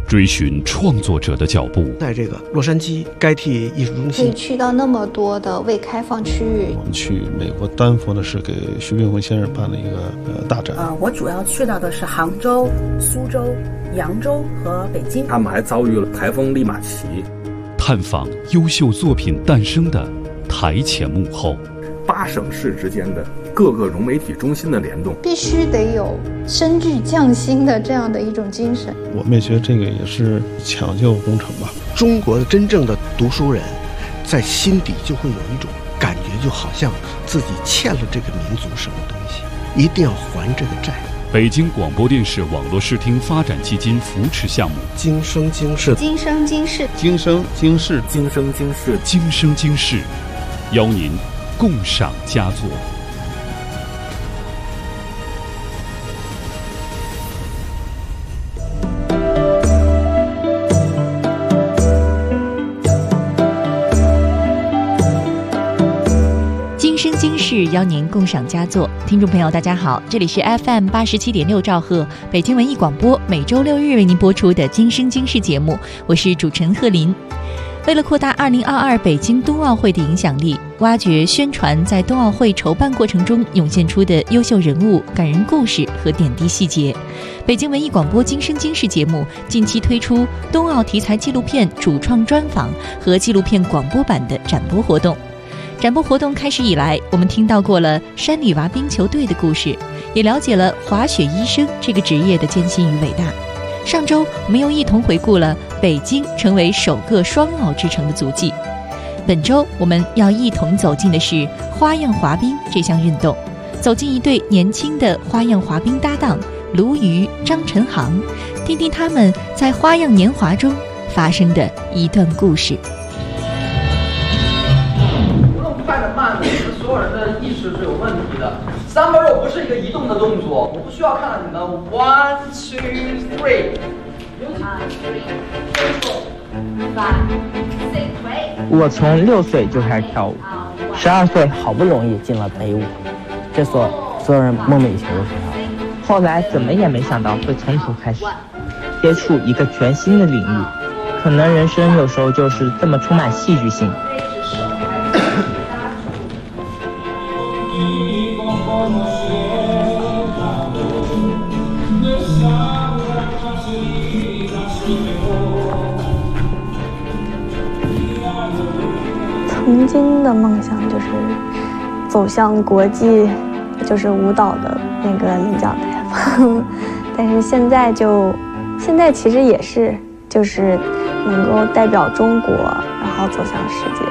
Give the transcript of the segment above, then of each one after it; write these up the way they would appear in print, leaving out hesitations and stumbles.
追寻创作者的脚步。 在这个洛杉矶该替艺术中心， 可以去到那么多的未开放区域。 我们去美国丹佛的是给徐冰辉先生办了一个大展。 我主要去到的是杭州、苏州、扬州和北京。 他们还遭遇了台风利马奇。 探访优秀作品诞生的台前幕后 ，8省市之间的各个融媒体中心的联动， 必须得有深具匠心的这样的一种精神。 我们也觉得这个也是抢救工程吧。 中国的真正的读书人在心底就会有一种感觉，就好像自己欠了这个民族什么东西，一定要还这个债。 北京广播电视网络视听发展基金扶持项目， 今生今世， 今生今世， 今生今世， 今生今世， 今生今世，邀您共赏佳作。 今生今世，邀您共赏佳作。听众朋友大家好，这里是 FM 87.6兆赫北京文艺广播，每周6日为您播出的今生今世节目，我是主持人贺林。为了扩大2022北京冬奥会的影响力，挖掘宣传在冬奥会筹办过程中涌现出的优秀人物、感人故事和点滴细节，北京文艺广播今生今世节目近期推出冬奥题材纪录片主创专访和纪录片广播版的展播活动。展播活动开始以来，我们听到过了山里娃冰球队的故事，也了解了滑雪医生这个职业的艰辛与伟大。上周我们又一同回顾了北京成为首个双奥之城的足迹。本周我们要一同走进的是花样滑冰这项运动，走进一对年轻的花样滑冰搭档卢瑜、张晨航，听听他们在花样年华中发生的一段故事。 快的慢的，你们所有人的意识是有问题的。三分肉不是一个移动的动作，我不需要看到你们 1, 2, 3。 我从6岁就开始跳舞，12岁好不容易进了北舞，这所有人梦寐以求的学校。后来怎么也没想到会从头开始，接触一个全新的领域。可能人生有时候就是这么充满戏剧性。 曾经的梦想就是走向国际，就是舞蹈的那个领奖台吧。但是现在其实也是就是能够代表中国，然后走向世界。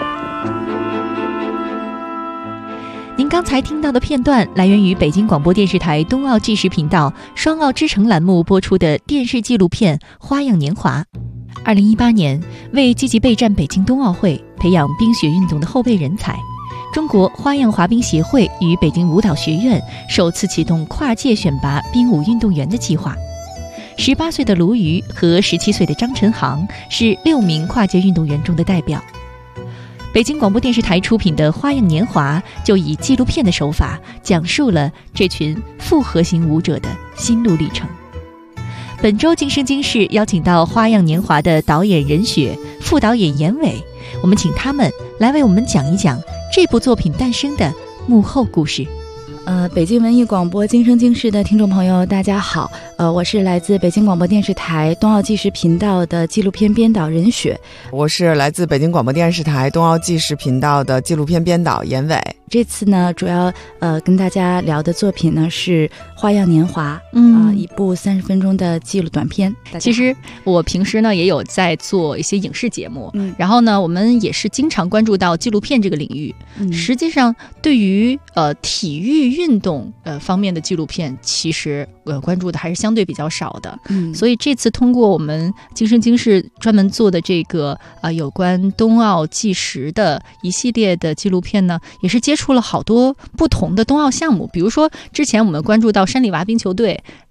您刚才听到的片段来源于北京广播电视台冬奥纪实频道双奥之城栏目播出的电视纪录片《花样年华》。2018年，为积极备战北京冬奥会，培养冰雪运动的后备人才，中国花样滑冰协会与北京舞蹈学院首次启动跨界选拔冰舞运动员的计划。18岁的卢瑜和17岁的张晨航是6名跨界运动员中的代表。北京广播电视台出品的《花样年华》就以纪录片的手法讲述了这群复合型舞者的心路历程。本周今生今世邀请到《花样年华》的导演任雪、副导演严伟，我们请他们来为我们讲一讲这部作品诞生的幕后故事。 北京文艺广播今生今世的听众朋友大家好，我是来自北京广播电视台冬奥纪实频道的纪录片编导任雪。 我是来自北京广播电视台冬奥纪实频道的纪录片编导严伟。 这次呢，主要跟大家聊的作品呢是《花样年华》，一部30分钟的纪录短片。 其实我平时呢也有在做一些影视节目，然后呢我们也是经常关注到纪录片这个领域。实际上，对于体育运动方面的纪录片，其实关注的还是相对比较少的。所以这次通过我们今生今世专门做的这个有关冬奥纪实的一系列的纪录片呢，也是接触了好多不同的冬奥项目。比如说之前我们关注到山里娃冰球队，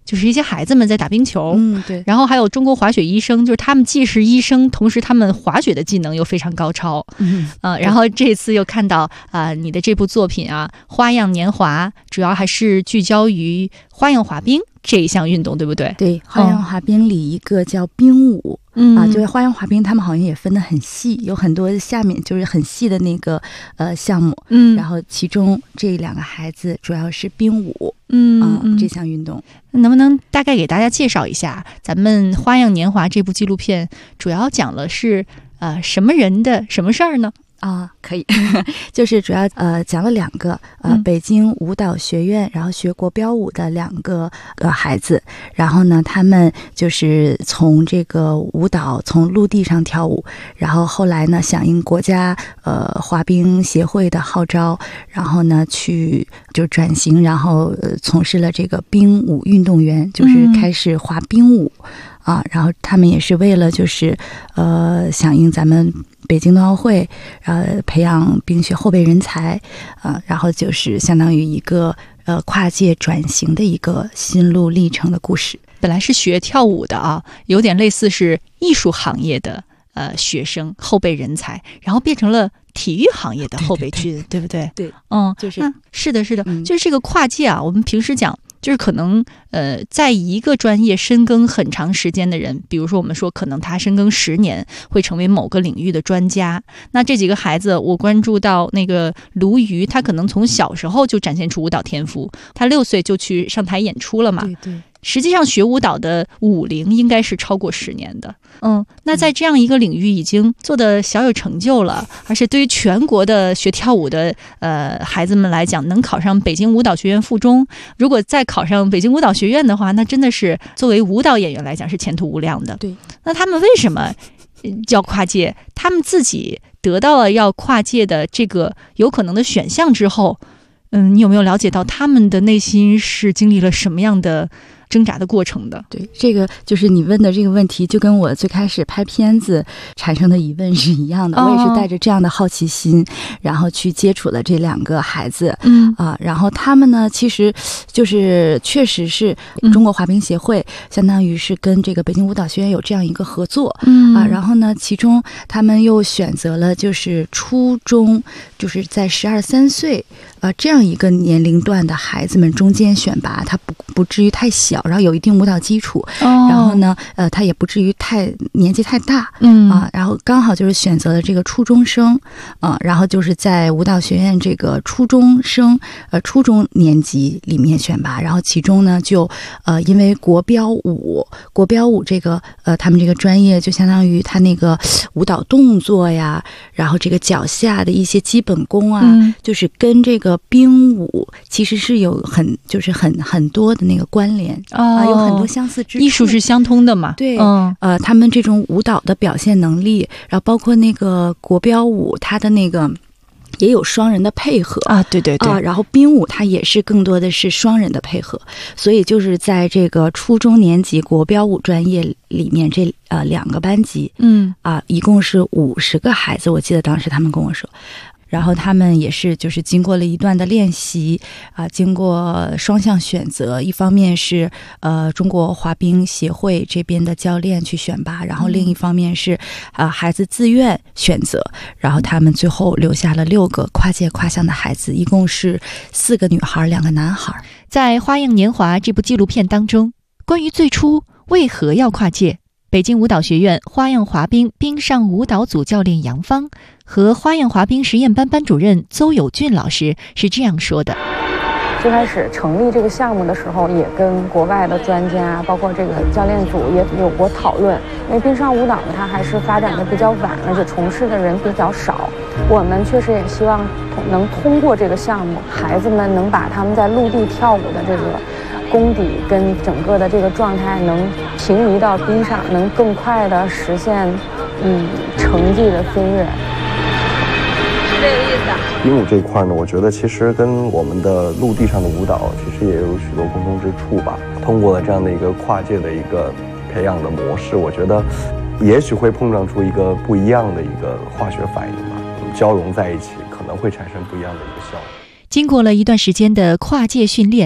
就是一些孩子们在打冰球， 对。 然后还有中国滑雪医生，就是他们既是医生，同时他们滑雪的技能又非常高超，然后这次又看到你的这部作品啊，《花样年华》，主要还是聚焦于花样滑冰这一项运动，对不对？ 对，花样滑冰里一个叫冰舞，就是花样滑冰，他们好像也分得很细，有很多下面就是很细的那个项目，然后其中这2个孩子主要是冰舞，这项运动。 能不能大概给大家介绍一下咱们《花样年华》这部纪录片主要讲了是什么人的什么事儿呢？ 可以，就是主要讲了2个北京舞蹈学院，然后学国标舞的2个孩子，然后呢，他们就是从这个舞蹈从陆地上跳舞，然后后来呢，响应国家滑冰协会的号召，然后呢去就转型，然后从事了这个冰舞运动员，就是开始滑冰舞。然后他们也是为了就是响应咱们北京冬奥会，培养冰雪后备人才，然后就是相当于一个跨界转型的一个心路历程的故事。 本来是学跳舞的有点类似是艺术行业的学生后备人才，然后变成了体育行业的后备军，对不对？ 对， 就是是的，就是这个跨界我们平时讲。就是可能在一个专业深耕很长时间的人，比如说我们说可能他深耕10年会成为某个领域的专家。那这几个孩子我关注到那个卢瑜，他可能从小时候就展现出舞蹈天赋，他6岁就去上台演出了嘛。 对， 实际上学舞蹈的舞龄应该是超过10年的。那在这样一个领域已经做得小有成就了，而且对于全国的学跳舞的孩子们来讲，能考上北京舞蹈学院附中，如果再考上北京舞蹈学院的话，那真的是作为舞蹈演员来讲是前途无量的。 对， 那他们为什么要跨界？他们自己得到了要跨界的这个有可能的选项之后，你有没有了解到他们的内心是经历了什么样的挣扎的过程的？ 对，这个就是你问的这个问题，就跟我最开始拍片子产生的疑问是一样的。我也是带着这样的好奇心，然后去接触了这2个孩子，然后他们呢，其实就是确实是中国滑冰协会，相当于是跟这个北京舞蹈学院有这样一个合作，然后呢，其中他们又选择了就是初中，就是在12、13岁这样一个年龄段的孩子们中间选拔，他不至于太小，然后有一定舞蹈基础，然后呢，他也不至于年纪太大，然后刚好就是选择了这个初中生，然后就是在舞蹈学院这个初中生初中年级里面选拔，然后其中呢就因为国标舞这个他们这个专业就相当于他那个舞蹈动作呀，然后这个脚下的一些基本功就是跟这个冰舞其实是有很多的那个关联有很多相似之处， 艺术是相通的嘛。 对，他们这种舞蹈的表现能力，然后包括那个国标舞，它的那个也有双人的配合对， 然后冰舞它也是更多的是双人的配合，所以就是在这个初中年级国标舞专业里面，这2个班级，一共是50个孩子，我记得当时他们跟我说。然后他们也是就是经过了一段的练习经过双向选择，一方面是中国滑冰协会这边的教练去选拔，然后另一方面是孩子自愿选择，然后他们最后留下了6个跨界跨项的孩子，一共是4个女孩2个男孩。 在《花样年华》这部纪录片当中，关于最初为何要跨界，北京舞蹈学院花样滑冰冰上舞蹈组教练杨芳和花样滑冰实验班班主任邹友俊老师是这样说的。 最开始成立这个项目的时候，也跟国外的专家，包括这个教练组也有过讨论。因为冰上舞蹈呢，它还是发展的比较晚，而且从事的人比较少。我们确实也希望能通过这个项目，孩子们能把他们在陆地跳舞的这个功底跟整个的这个状态能平移到冰上，能更快的实现成绩的飞跃。 是这个意思。冰舞这一块呢，我觉得其实跟我们的陆地上的舞蹈其实也有许多共通之处吧。通过了这样的一个跨界的一个培养的模式，我觉得也许会碰撞出一个不一样的一个化学反应吧，交融在一起可能会产生不一样的一个效果。 经过了一段时间的跨界训练，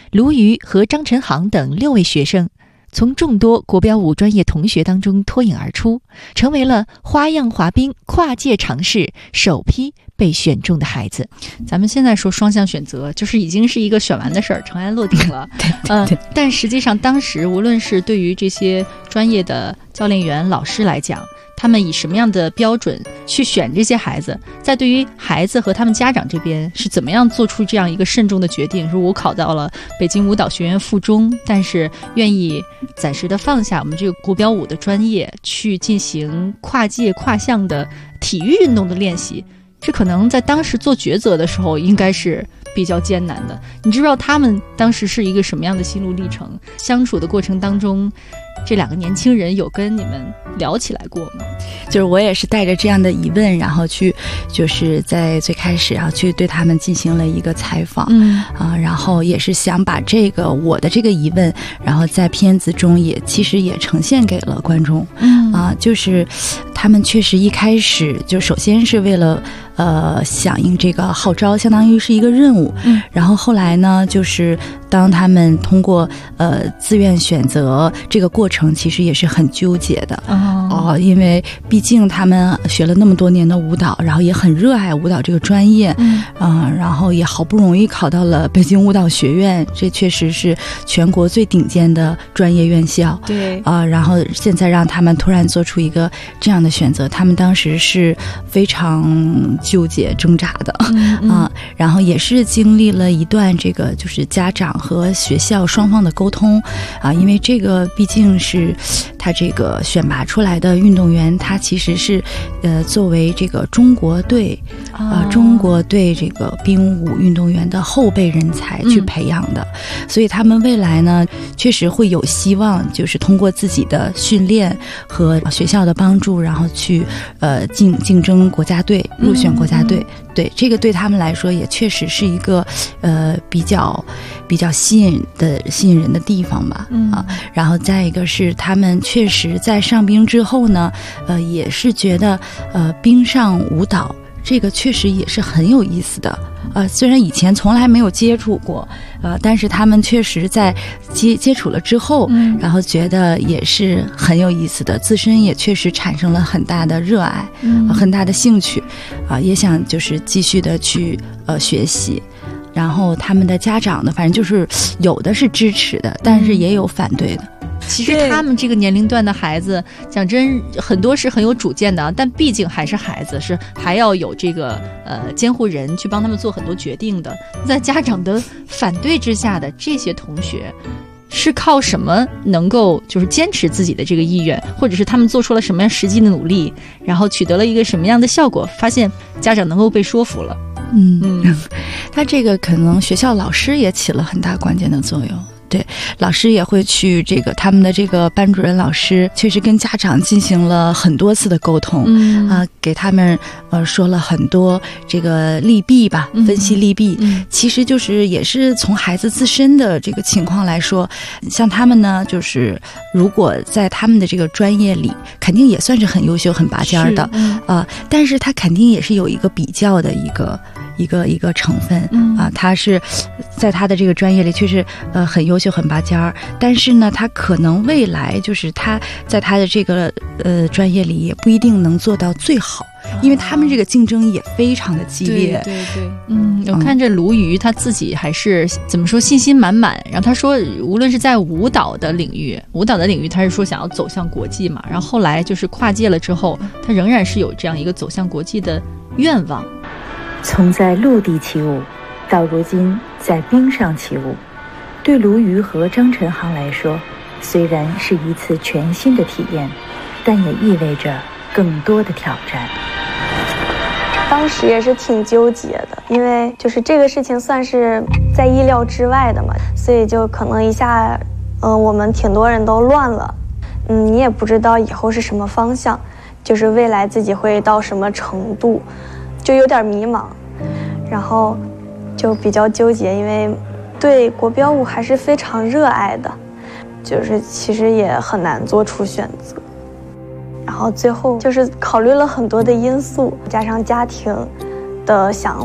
卢瑜和张晨航等6位学生从众多国标舞专业同学当中脱颖而出，成为了花样滑冰跨界尝试首批被选中的孩子。 咱们现在说双向选择，就是已经是一个选完的事儿，尘埃落定了。对，但实际上当时无论是对于这些专业的教练员、老师来讲，他们以什么样的标准去选这些孩子，在对于孩子和他们家长这边是怎么样做出这样一个慎重的决定，说我考到了北京舞蹈学院附中，但是愿意暂时的放下我们这个国标舞的专业，去进行跨界跨项的体育运动的练习，这可能在当时做抉择的时候应该是比较艰难的。你知不知道他们当时是一个什么样的心路历程？相处的过程当中，这2个年轻人有跟你们聊起来过吗？ 就是我也是带着这样的疑问，然后去就是在最开始去对他们进行了一个采访，然后也是想把我的这个疑问，然后在片子中其实也呈现给了观众，就是他们确实一开始就首先是为了响应这个号召，相当于是一个任务，然后后来呢，就是当他们通过自愿选择这个过程，其实也是很纠结的因为毕竟他们学了那么多年的舞蹈，然后也很热爱舞蹈这个专业，然后也好不容易考到了北京舞蹈学院，这确实是全国最顶尖的专业院校， 对然后现在让他们突然做出一个这样的选择，他们当时是非常纠结挣扎的，然后也是经历了一段这个就是家长和学校双方的沟通因为这个毕竟是他这个选拔出来的运动员，他其实是作为这个中国队这个冰舞运动员的后备人才去培养的，所以他们未来呢确实会有希望，就是通过自己的训练和学校的帮助，然后去竞争国家队，入选国家队。对，这个对他们来说也确实是一个比较吸引人的地方吧，然后再一个是他们确实在上冰之后呢，也是觉得冰上舞蹈这个确实也是很有意思的。虽然以前从来没有接触过，但是他们确实在接触了之后，然后觉得也是很有意思的，自身也确实产生了很大的热爱，很大的兴趣，也想就是继续的去学习。然后他们的家长呢，反正就是有的是支持的，但是也有反对的。 其实他们这个年龄段的孩子，讲真，很多是很有主见的，但毕竟还是孩子，是还要有这个监护人去帮他们做很多决定的。在家长的反对之下的这些同学，是靠什么能够就是坚持自己的这个意愿，或者是他们做出了什么样实际的努力，然后取得了一个什么样的效果，发现家长能够被说服了。 他这个可能学校老师也起了很大关键的作用。对，老师也会去这个他们的这个班主任老师确实跟家长进行了很多次的沟通，给他们说了很多这个利弊吧，分析利弊，其实就是也是从孩子自身的这个情况来说，像他们呢，就是如果在他们的这个专业里，肯定也算是很优秀、很拔尖的，但是他肯定也是有一个比较的一个成分他是在他的这个专业里确实很优秀很拔尖儿，但是呢他可能未来就是他在他的这个专业里也不一定能做到最好，因为他们这个竞争也非常的激烈。 对，我看这卢瑜他自己还是怎么说信心满满，然后他说无论是在舞蹈的领域他是说想要走向国际嘛，然后后来就是跨界了之后，他仍然是有这样一个走向国际的愿望。 从在陆地起舞到如今在冰上起舞，对卢瑜和张晨航来说，虽然是一次全新的体验，但也意味着更多的挑战。 当时也是挺纠结的，因为就是这个事情算是在意料之外的嘛，所以就可能一下我们挺多人都乱了，你也不知道以后是什么方向，就是未来自己会到什么程度，就有点迷茫，然后就比较纠结，因为对国标舞还是非常热爱的，就是其实也很难做出选择。然后最后就是考虑了很多的因素，加上家庭的想法，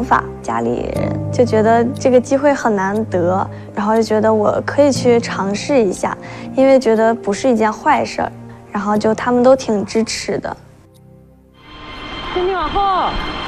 家里人就觉得这个机会很难得，然后就觉得我可以去尝试一下，因为觉得不是一件坏事儿，然后就他们都挺支持的。 身体往后，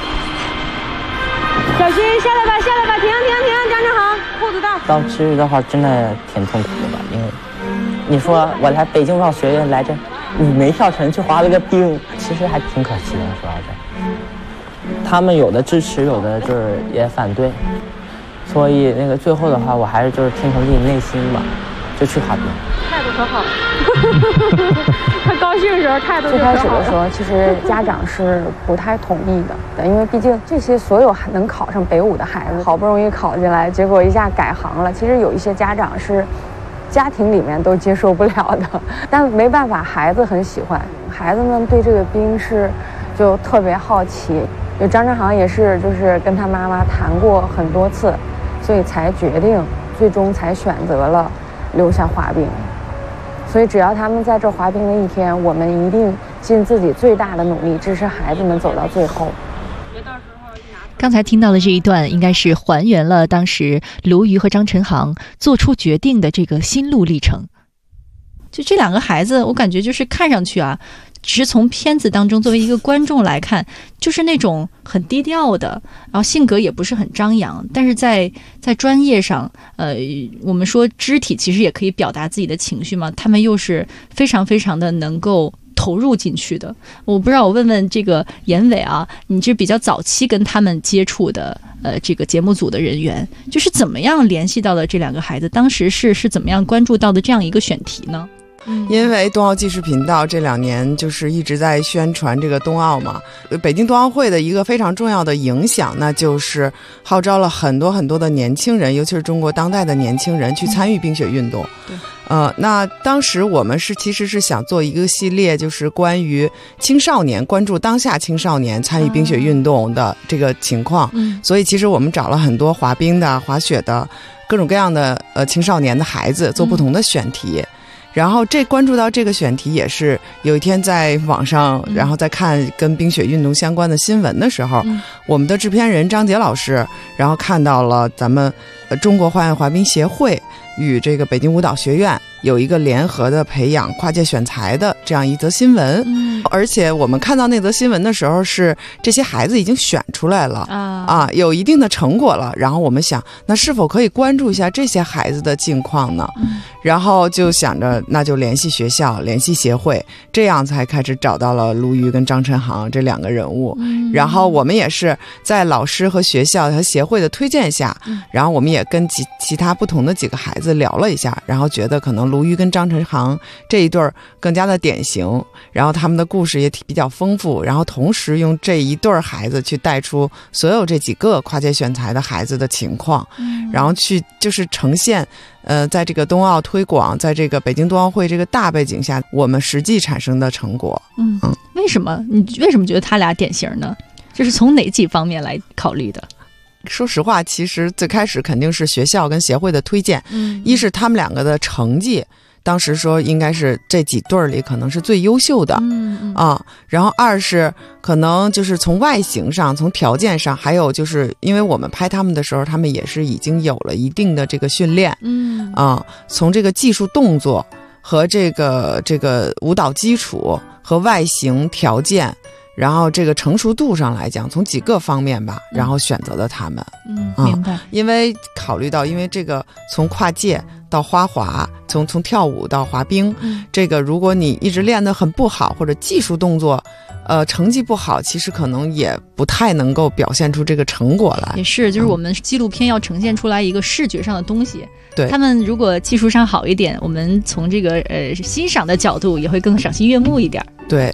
小心下来吧，下来吧，停，张正航，裤子到。 当时的话真的挺痛苦的吧，因为你说我来北京舞蹈学院来这5枚跳绳去滑了个冰，其实还挺可惜的，说到这。他们有的支持，有的就是也反对，所以那个最后的话，我还是就是听从自己内心吧，就去滑冰。 态度可好了，他高兴的时候态度就可好了。最开始的时候，其实家长是不太同意的，因为毕竟这些所有能考上北舞的孩子，好不容易考进来，结果一下改行了。其实有一些家长是家庭里面都接受不了的，但没办法，孩子很喜欢，孩子们对这个冰是就特别好奇。就张正航也是，就是跟他妈妈谈过很多次，所以才决定，最终才选择了留下滑冰。所以只要他们在这滑冰的一天，我们一定尽自己最大的努力，支持孩子们走到最后。 刚才听到的这一段，应该是还原了当时卢瑜和张晨航做出决定的这个心路历程。就这两个孩子，我感觉就是看上去啊，只是从片子当中作为一个观众来看，就是那种很低调的，然后性格也不是很张扬，但是在专业上，我们说肢体其实也可以表达自己的情绪嘛，他们又是非常非常的能够投入进去的。我不知道，我问问这个严伟啊，你是比较早期跟他们接触的这个节目组的人员，就是怎么样联系到的这两个孩子？当时是怎么样关注到的这样一个选题呢？ 因为冬奥纪实频道这2年就是一直在宣传这个冬奥嘛，北京冬奥会的一个非常重要的影响，那就是号召了很多很多的年轻人，尤其是中国当代的年轻人去参与冰雪运动。那当时我们其实是想做一个系列，就是关于青少年，关注当下青少年参与冰雪运动的这个情况。所以其实我们找了很多滑冰的、滑雪的各种各样的青少年的孩子做不同的选题。然后关注到这个选题也是有一天在网上，然后在看跟冰雪运动相关的新闻的时候，我们的制片人张杰老师，然后看到了咱们中国花样滑冰协会与这个北京舞蹈学院有一个联合的培养跨界选材的这样一则新闻。而且我们看到那则新闻的时候，是这些孩子已经选出来了有一定的成果了，然后我们想那是否可以关注一下这些孩子的境况呢？然后就想着那就联系学校，联系协会，这样才开始找到了卢瑜跟张晨航这2个人物。然后我们也是在老师和学校和协会的推荐下，然后我们也跟其他不同的几个孩子聊了一下，然后觉得可能卢瑜跟张晨航这一对更加的典型，然后他们的故事也比较丰富，然后同时用这一对孩子去带出所有这几个跨界选材的孩子的情况，然后去就是呈现在这个冬奥推广，在这个北京冬奥会这个大背景下，我们实际产生的成果。 为什么你为什么觉得他俩典型呢？这是从哪几方面来考虑的？ 说实话，其实最开始肯定是学校跟协会的推荐，一是他们2个的成绩，当时说应该是这几对里可能是最优秀的，然后2是可能就是从外形上，从条件上，还有就是因为我们拍他们的时候，他们也是已经有了一定的这个训练，从这个技术动作和这个舞蹈基础和外形条件，然后这个成熟度上来讲，从几个方面吧，然后选择了他们。 明白。 因为考虑到，因为这个从跨界到花滑，从跳舞到滑冰，这个如果你一直练得很不好，或者技术动作成绩不好，其实可能也不太能够表现出这个成果来。 也是，就是我们纪录片要呈现出来一个视觉上的东西。 对， 他们如果技术上好一点，我们从这个欣赏的角度也会更赏心悦目一点。 对，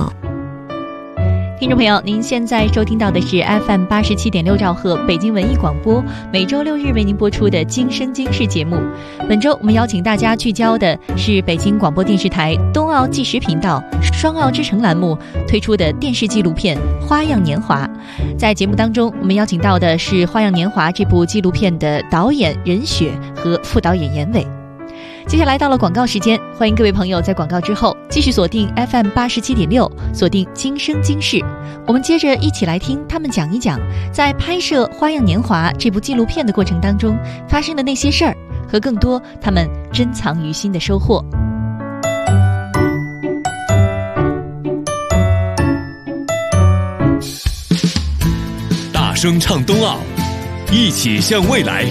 听众朋友，您现在收听到的是 FM 87.6兆赫北京文艺广播，每周6日为您播出的《今生今世》节目。本周我们邀请大家聚焦的是北京广播电视台冬奥纪实频道双奥之城栏目推出的电视纪录片《花样年华》。在节目当中，我们邀请到的是《花样年华》这部纪录片的导演任雪和副导演严伟。 接下来到了广告时间，欢迎各位朋友在广告之后继续锁定 FM87.6，锁定今生今世。我们接着一起来听他们讲一讲，在拍摄《花样年华》这部纪录片的过程当中发生的那些事儿，和更多他们珍藏于心的收获。 大声唱冬奥，一起向未来。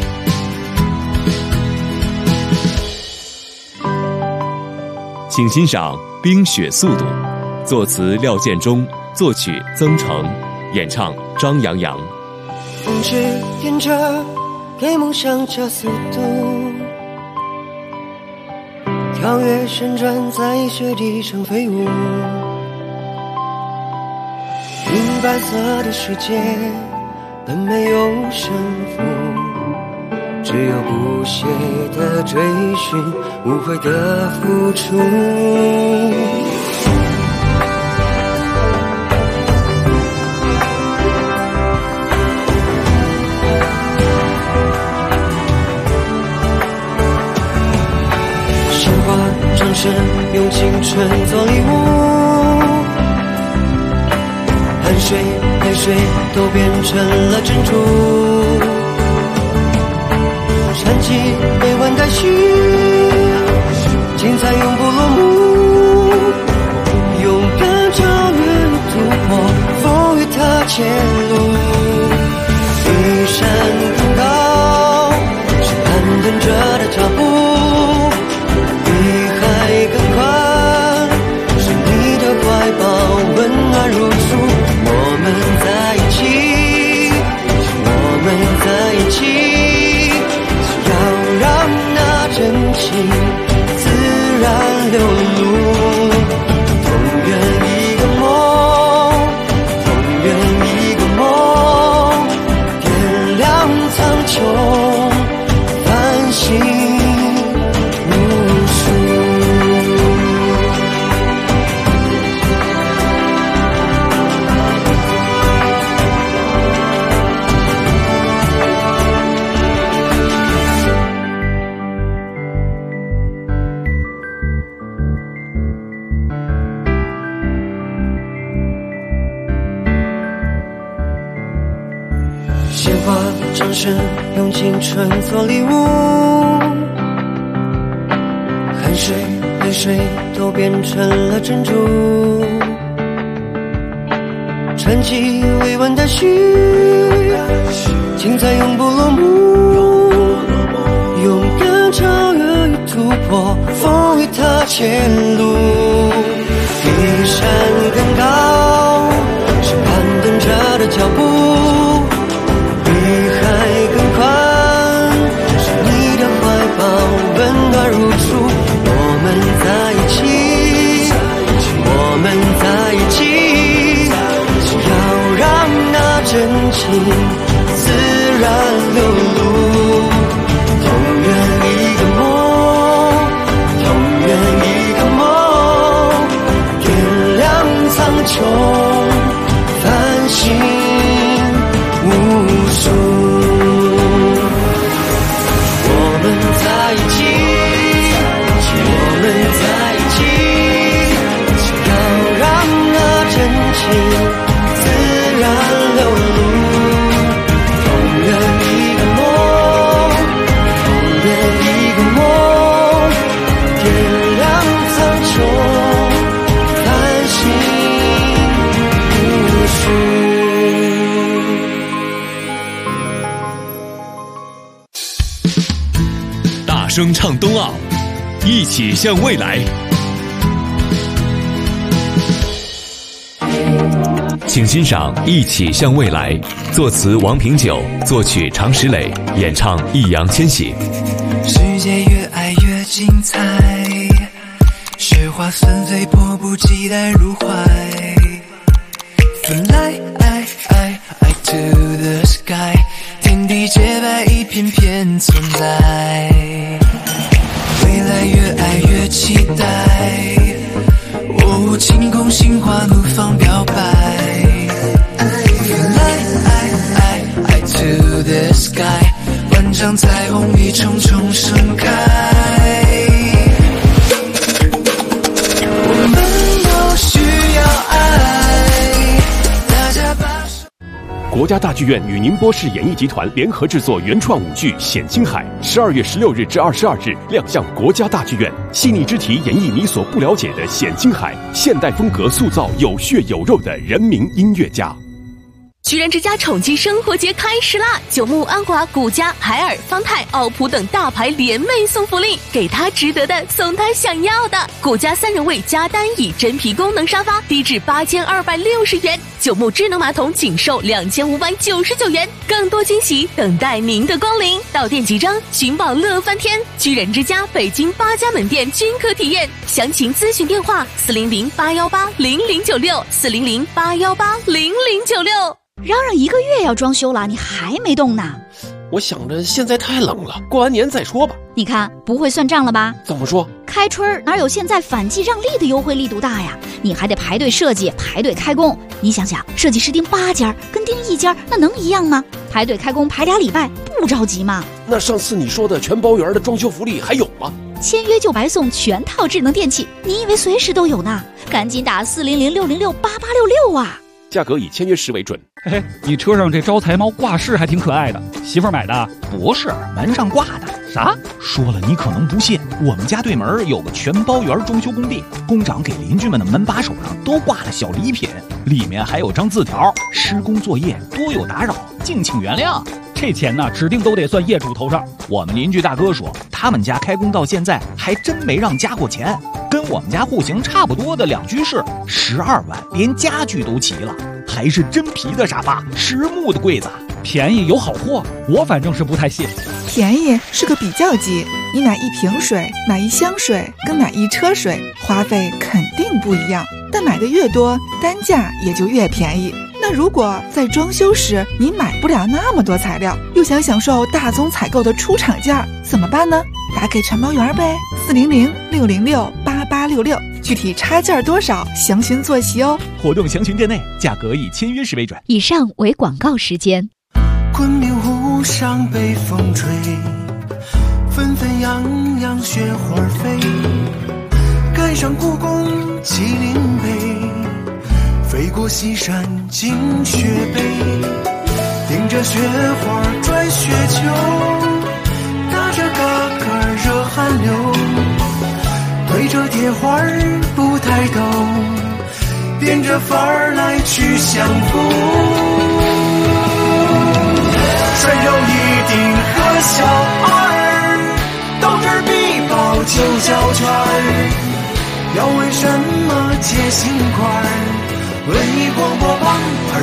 请欣赏《冰雪速度》，作词廖建中，作曲曾诚，演唱张阳阳。 风指点着给梦想加速度，跳跃旋转在雪地上飞舞，银白色的世界本没有胜负，只有不懈的追寻，无悔的付出。鲜花掌声用青春做礼物，汗水泪水都变成了珍珠，传奇未完待续，精彩永不落幕，勇敢超越突破，风雨踏前路，比山更高是攀登者的脚步，比海更宽是你的怀抱，温暖如初，我们在一起，我们在一起，要让那真情自然流露，同圆一个梦，同圆一个梦，点亮苍穹，繁星无数。鲜花掌声用青春做礼物，汗水泪水都变成了珍珠，传奇未完待续，精彩永不落幕，勇敢超越与突破，风雨踏前路，比山更高是攀登者的脚步，比海更宽是你的怀抱，温暖如初，我们在一起，我们在一起，要让那真情自然流露，同圆一个梦，同圆一个梦，点亮苍穹，繁星无数，我们在一起，我们在一起，要让那真情自然流露，同圆一个梦，同圆一个梦，点亮苍穹，繁星无数。 大声唱冬奥，一起向未来。请欣赏《一起向未来》，作词王平久，作曲常石磊，演唱易烊千玺。 世界越爱越精彩，雪花纷飞，迫不及待入怀。Fly to the sky， 天地洁白，一片片存在。未来越爱越期待，哦，晴空心花怒放表白。Fly to the sky， 万丈彩虹一重重盛开。 国家大剧院与宁波市演艺集团联合制作原创舞剧《显青海》，12月16日至22日亮相国家大剧院，细腻肢体演绎你所不了解的显青海，现代风格塑造有血有肉的人民音乐家。 居然之家宠姬生活节开始啦！九牧、安华、古家、海尔、方太、奥普等大牌联袂送福利，给他值得的，送他想要的。古家3人位加单椅真皮功能沙发低至8260元，九牧智能马桶仅售2599元，更多惊喜等待您的光临。到店即张，寻宝乐翻天！居然之家北京8家门店均可体验，详情咨询电话400-818-0096，400-818-0096。 嚷嚷1个月要装修了，你还没动呢？ 我想着现在太冷了，过完年再说吧。 你看不会算账了吧？ 怎么说？ 开春哪有现在反季让利的优惠力度大呀？你还得排队设计，排队开工。你想想，设计师盯8家跟盯1家，那能一样吗？排队开工排2礼拜，不着急吗？ 那上次你说的全包圆的装修福利还有吗？ 签约就白送全套智能电器，你以为随时都有呢？赶紧打400-606-8866啊！ 价格以签约时为准。 嘿，你车上这招财猫挂饰还挺可爱的，媳妇儿买的？ 不是，门上挂的。 啥？ 说了你可能不信，我们家对门有个全包圆装修工地，工长给邻居们的门把手上都挂了小礼品，里面还有张字条：施工作业多有打扰，敬请原谅。 这钱呢，指定都得算业主头上。 我们邻居大哥说，他们家开工到现在还真没让加过钱，跟我们家户型差不多的2居室，12万，连家具都齐了，还是真皮的沙发，实木的柜子， 便宜有好货，我反正是不太信。 便宜是个比较级，你买1瓶水，买1箱水，跟买1车水，花费肯定不一样，但买的越多，单价也就越便宜。那如果在装修时你买不了那么多材料，又想享受大宗采购的出厂价，怎么办呢？打给全包圆呗，400-606-8866，具体差价多少，详询坐席哦。 活动详询店内，价格以签约时为准。 以上为广告时间。 昆明湖上北风吹，纷纷扬扬雪花飞，赶上故宫麒麟碑，飞过西山进雪北，顶着雪花转雪球，打着嘎嘎热汗流，对着铁花不抬头，变着法儿来去相逢。山有一定和小二，斗智必报9角圈，要为什么接心块？文艺广播网耳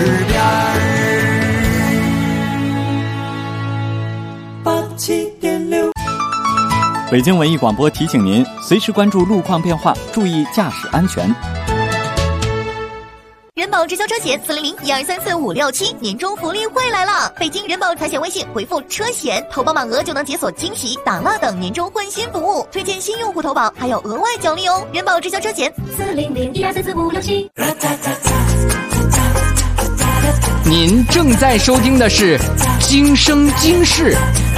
边87.6。 北京文艺广播提醒您，随时关注路况变化，注意驾驶安全。 人保直销车险400-1234-567年终福利会来了！北京人保财险微信回复车险，投保满额就能解锁惊喜、打蜡等年终换新服务，推荐新用户投保还有额外奖励哦！人保直销车险400-1234-567。 您正在收听的是《今生今世》。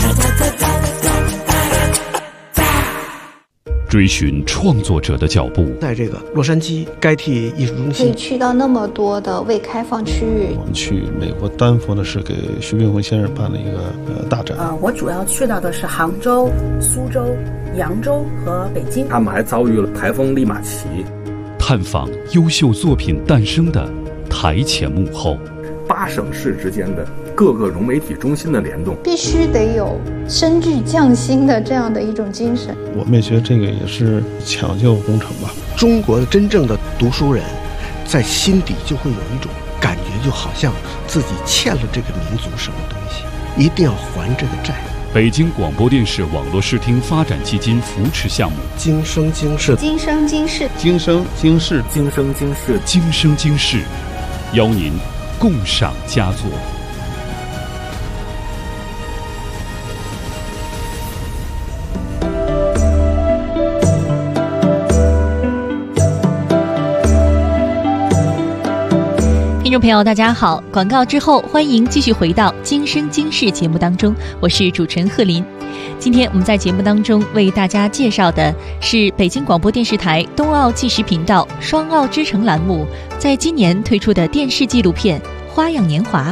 追寻创作者的脚步， 在这个洛杉矶该替艺术中心， 可以去到那么多的未开放区域。 我们去美国丹佛的是给徐冰辉先生办了一个大展。 我主要去到的是杭州、苏州、扬州和北京。 他们还遭遇了台风利马奇， 探访优秀作品诞生的台前幕后 ，8省市之间的各个融媒体中心的联动， 必须得有深具匠心的这样的一种精神。 我们也觉得这个也是抢救工程吧。 中国真正的读书人，在心底就会有一种感觉，就好像自己欠了这个民族什么东西，一定要还这个债。 北京广播电视网络视听发展基金扶持项目， 今生今世， 今生今世， 今生今世， 今生今世， 今生今世，邀您共赏佳作。 听众朋友大家好，广告之后欢迎继续回到今生今世节目当中，我是主持人贺林。今天我们在节目当中为大家介绍的是北京广播电视台冬奥纪实频道双奥之城栏目在今年推出的电视纪录片《花样年华》。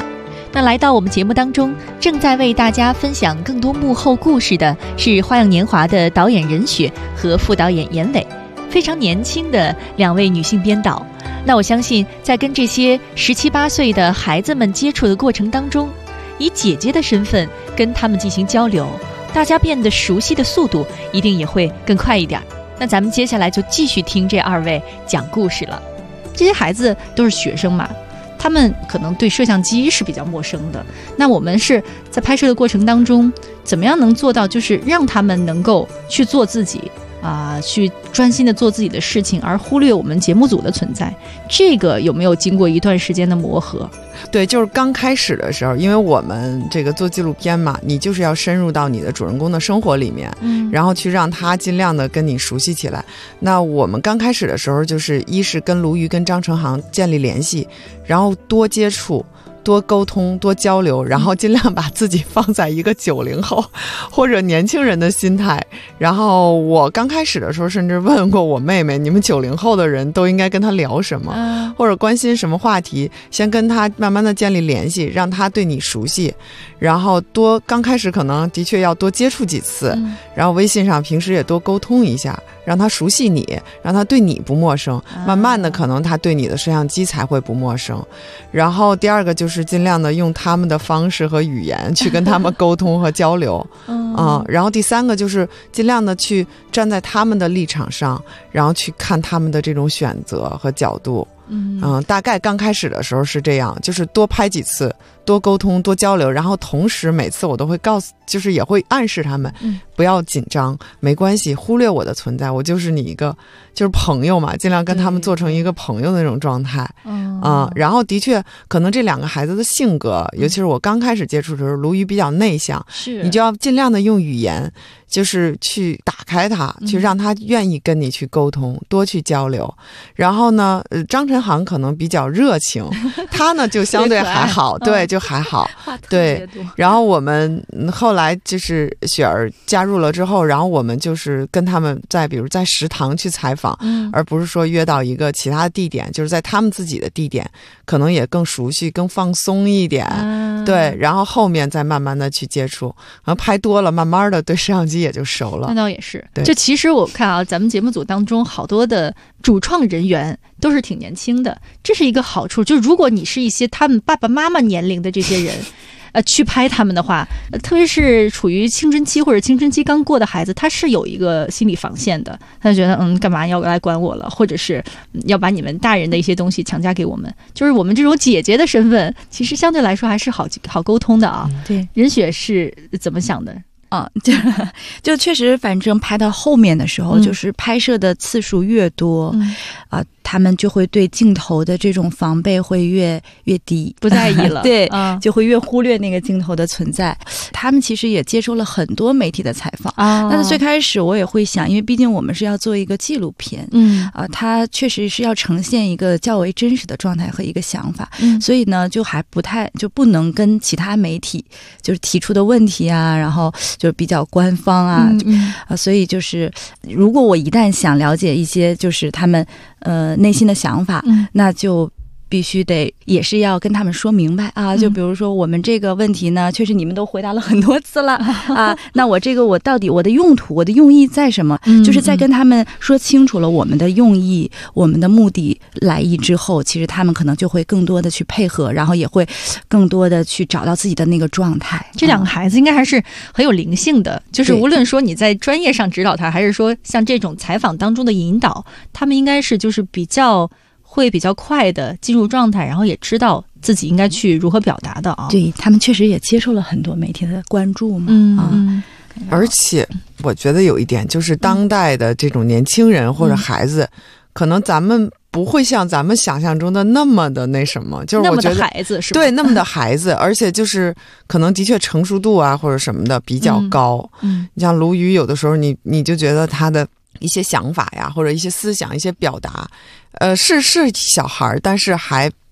那来到我们节目当中，正在为大家分享更多幕后故事的是《花样年华》的导演任雪和副导演严伟，非常年轻的2位女性编导。那我相信，在跟这些17、18岁的孩子们接触的过程当中，以姐姐的身份跟他们进行交流，大家变得熟悉的速度一定也会更快一点。那咱们接下来就继续听这2位讲故事了。这些孩子都是学生嘛，他们可能对摄像机是比较陌生的，那我们是在拍摄的过程当中怎么样能做到就是让他们能够去做自己去专心的做自己的事情，而忽略我们节目组的存在，这个有没有经过一段时间的磨合？ 对，就是刚开始的时候，因为我们这个做纪录片嘛，你就是要深入到你的主人公的生活里面，然后去让他尽量的跟你熟悉起来。那我们刚开始的时候，就是一是跟卢瑜跟张成航建立联系，然后多接触，多沟通，多交流，然后尽量把自己放在一个90后或者年轻人的心态。然后我刚开始的时候甚至问过我妹妹，你们90后的人都应该跟他聊什么，或者关心什么话题，先跟他慢慢的建立联系，让他对你熟悉，然后刚开始可能的确要多接触几次，然后微信上平时也多沟通一下，让他熟悉你，让他对你不陌生，慢慢的可能他对你的摄像机才会不陌生。然后第二个就是尽量的用他们的方式和语言去跟他们沟通和交流然后第三个就是尽量的去站在他们的立场上，然后去看他们的这种选择和角度。大概刚开始的时候是这样，就是多拍几次，多沟通，多交流，然后同时每次我都会就是也会暗示他们不要紧张，没关系，忽略我的存在，我就是你一个就是朋友嘛，尽量跟他们做成一个朋友的那种状态。然后的确可能这2个孩子的性格，尤其是我刚开始接触的时候，卢瑜比较内向，你就要尽量的用语言就是去打开他，去让他愿意跟你去沟通，多去交流。然后呢张晨航可能比较热情，他呢就相对还好对，就还好对。然后我们后来就是雪儿加入了之后，然后我们就是跟他们比如在食堂去采访，而不是说约到一个其他的地点，就是在他们自己的地点，可能也更熟悉更放松一点对。然后后面再慢慢的去接触，然后拍多了慢慢的对摄像机也就熟了。 那倒也是，就其实我看咱们节目组当中好多的主创人员都是挺年轻的，这是一个好处。就如果你是一些他们爸爸妈妈年龄的这些人去拍他们的话，特别是处于青春期或者青春期刚过的孩子，他是有一个心理防线的，他就觉得干嘛要来管我了，或者是要把你们大人的一些东西强加给我们。就是我们这种姐姐的身份其实相对来说还是好沟通的啊。 对， 任雪是怎么想的？ 就确实，反正拍到后面的时候，就是拍摄的次数越多，他们就会对镜头的这种防备会越低， 不在意了。 对，就会越忽略那个镜头的存在。他们其实也接受了很多媒体的采访。那最开始我也会想，因为毕竟我们是要做一个纪录片，它确实是要呈现一个较为真实的状态和一个想法，所以呢，就还不能跟其他媒体就是提出的问题啊，然后就是比较官方啊，所以就是如果我一旦想了解一些就是他们内心的想法，那就必须得也是要跟他们说明白啊。就比如说我们这个问题呢，确实你们都回答了很多次了啊，那我这个我到底我的用途我的用意在什么，就是在跟他们说清楚了我们的用意我们的目的来意之后，其实他们可能就会更多的去配合，然后也会更多的去找到自己的那个状态。 这2个孩子应该还是很有灵性的，就是无论说你在专业上指导他，还是说像这种采访当中的引导，他们应该是就是比较快的进入状态，然后也知道自己应该去如何表达的啊。 对，他们确实也接受了很多媒体的关注嘛。 而且我觉得有一点就是当代的这种年轻人或者孩子，可能咱们不会像咱们想象中的那么的那什么，就是我觉得那么的孩子是吧？ 对，那么的孩子，而且就是可能的确成熟度啊或者什么的比较高。你像卢瑜，有的时候你就觉得他的一些想法呀，或者一些思想、一些表达，是小孩，但是还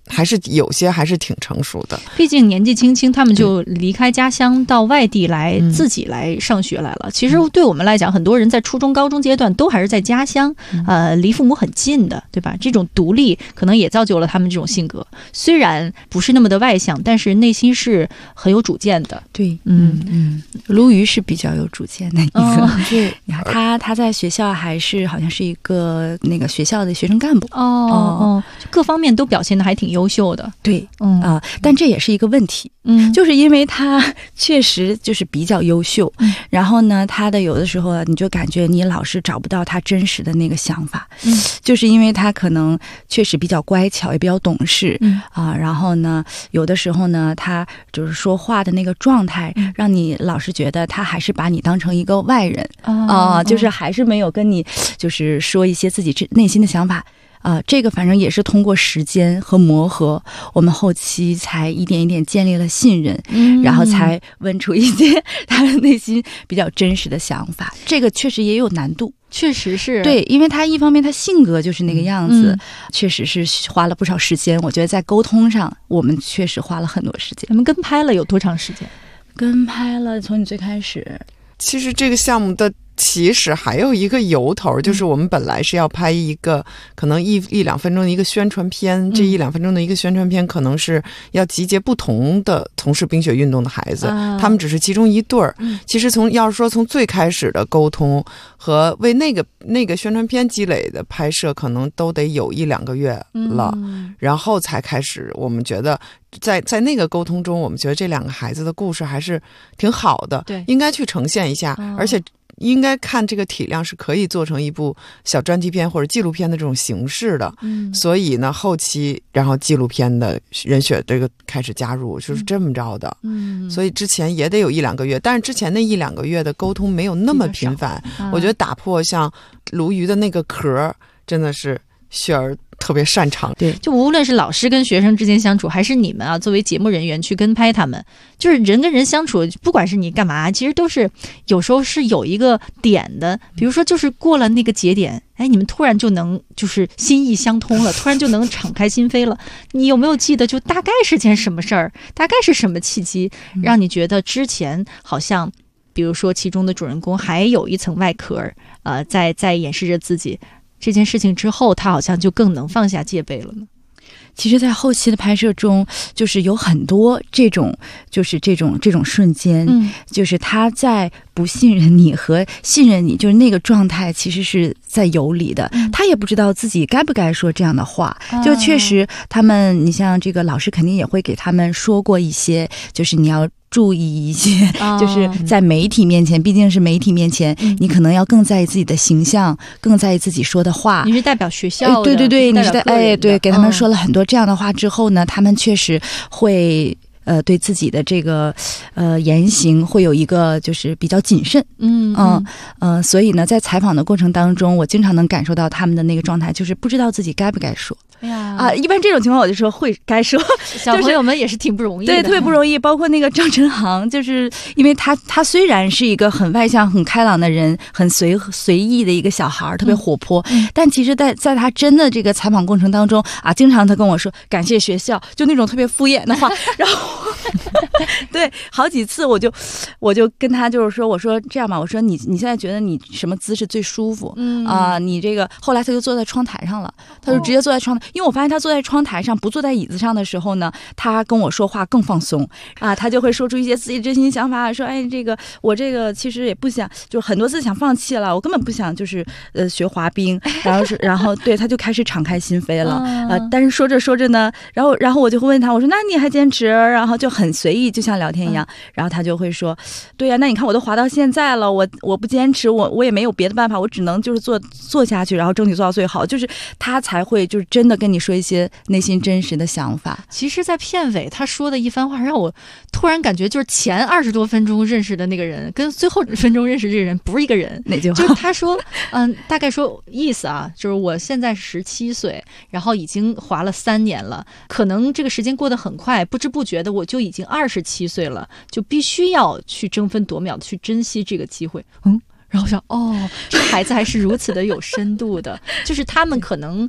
还是有些还是挺成熟的。 毕竟年纪轻轻，他们就离开家乡到外地来自己来上学来了。其实对我们来讲，很多人在初中、高中阶段都还是在家乡，离父母很近的，对吧？这种独立可能也造就了他们这种性格。虽然不是那么的外向，但是内心是很有主见的。 对，鲈鱼是比较有主见的一个。对，他在学校还是好像是一个那个学校的学生干部。 就各方面都表现的还挺优秀的。 对，但这也是一个问题。就是因为他确实就是比较优秀，然后呢，他的有的时候你就感觉你老是找不到他真实的那个想法，就是因为他可能确实比较乖巧，也比较懂事，然后呢，有的时候呢，他就是说话的那个状态，让你老是觉得他还是把你当成一个外人就是还是没有跟你就是说一些自己内心的想法。这个反正也是通过时间和磨合，我们后期才一点一点建立了信任，然后才问出一些他的内心比较真实的想法。这个确实也有难度， 确实是对，因为他一方面他性格就是那个样子，确实是花了不少时间。我觉得在沟通上，我们确实花了很多时间。 你们跟拍了有多长时间？ 跟拍了从你最开始， 其实这个项目的起始还有一个由头，就是我们本来是要拍一个可能一两分钟的一个宣传片，这1-2分钟的一个宣传片可能是要集结不同的从事冰雪运动的孩子，他们只是其中一对儿。其实要是说从最开始的沟通和为那个宣传片积累的拍摄，可能都得有1-2个月了，然后才开始。我们觉得在那个沟通中，我们觉得这2个孩子的故事还是挺好的，对，应该去呈现一下，而且应该看这个体量是可以做成一部小专题片或者纪录片的这种形式的。所以呢，后期然后纪录片的人选这个开始加入，就是这么着的。所以之前也得有1-2个月，但是之前那1-2个月的沟通没有那么频繁。我觉得打破像鲈鱼的那个壳，真的是雪儿特别擅长。 对，就无论是老师跟学生之间相处，还是你们作为节目人员去跟拍他们，就是人跟人相处，不管是你干嘛，其实都是有时候是有一个点的。比如说就是过了那个节点，你们突然就能就是心意相通了，突然就能敞开心扉了。你有没有记得就大概是件什么事儿，大概是什么契机，让你觉得之前好像比如说其中的主人公还有一层外壳在掩饰着自己，这件事情之后他好像就更能放下戒备了呢？ 其实在后期的拍摄中，就是有很多这种瞬间，就是他在不信任你和信任你，就是那个状态其实是在游离的，他也不知道自己该不该说这样的话。就确实他们，你像这个老师肯定也会给他们说过一些，就是你要注意一些，就是在媒体面前，毕竟是媒体面前，你可能要更在意自己的形象，更在意自己说的话。 你是代表学校的， 对对对，你是对，给他们说了很多这样的话之后呢，他们确实会对自己的这个言行会有一个就是比较谨慎。所以呢，在采访的过程当中，我经常能感受到他们的那个状态，就是不知道自己该不该说。一般这种情况我就说该说。 小朋友们也是挺不容易的， 对，特别不容易。包括那个张晨航，就是因为他虽然是一个很外向、很开朗的人，很随意的一个小孩，特别活泼，但其实在他真的这个采访过程当中经常他跟我说感谢学校，就那种特别敷衍的话，然后对，好几次我就跟他就是说，我说这样吧，我说你现在觉得你什么姿势最舒服？你这个后来他就坐在窗台上了，他就直接坐在窗台。因为我发现他坐在窗台上不坐在椅子上的时候呢，他跟我说话更放松他就会说出一些自己真心想法，说我这个其实也不想，就很多次想放弃了，我根本不想就是学滑冰，然后对，他就开始敞开心扉了但是说着呢，然后我就会问他，我说那你还坚持？然后就很随意，就像聊天一样，然后他就会说，对呀，那你看我都滑到现在了，我不坚持，我也没有别的办法，我只能就是做下去，然后争取做到最好，就是他才会就是真的跟你说一些内心真实的想法。 其实在片尾他说的一番话让我突然感觉，就是前20多分钟认识的那个人跟最后1分钟认识这个人不是一个人。 哪句话？ 就是他说大概说意思就是我现在17岁，然后已经滑了3年了，可能这个时间过得很快，不知不觉的我就已经27岁了，就必须要去争分夺秒的去珍惜这个机会。然后想这个孩子还是如此的有深度的，就是他们可能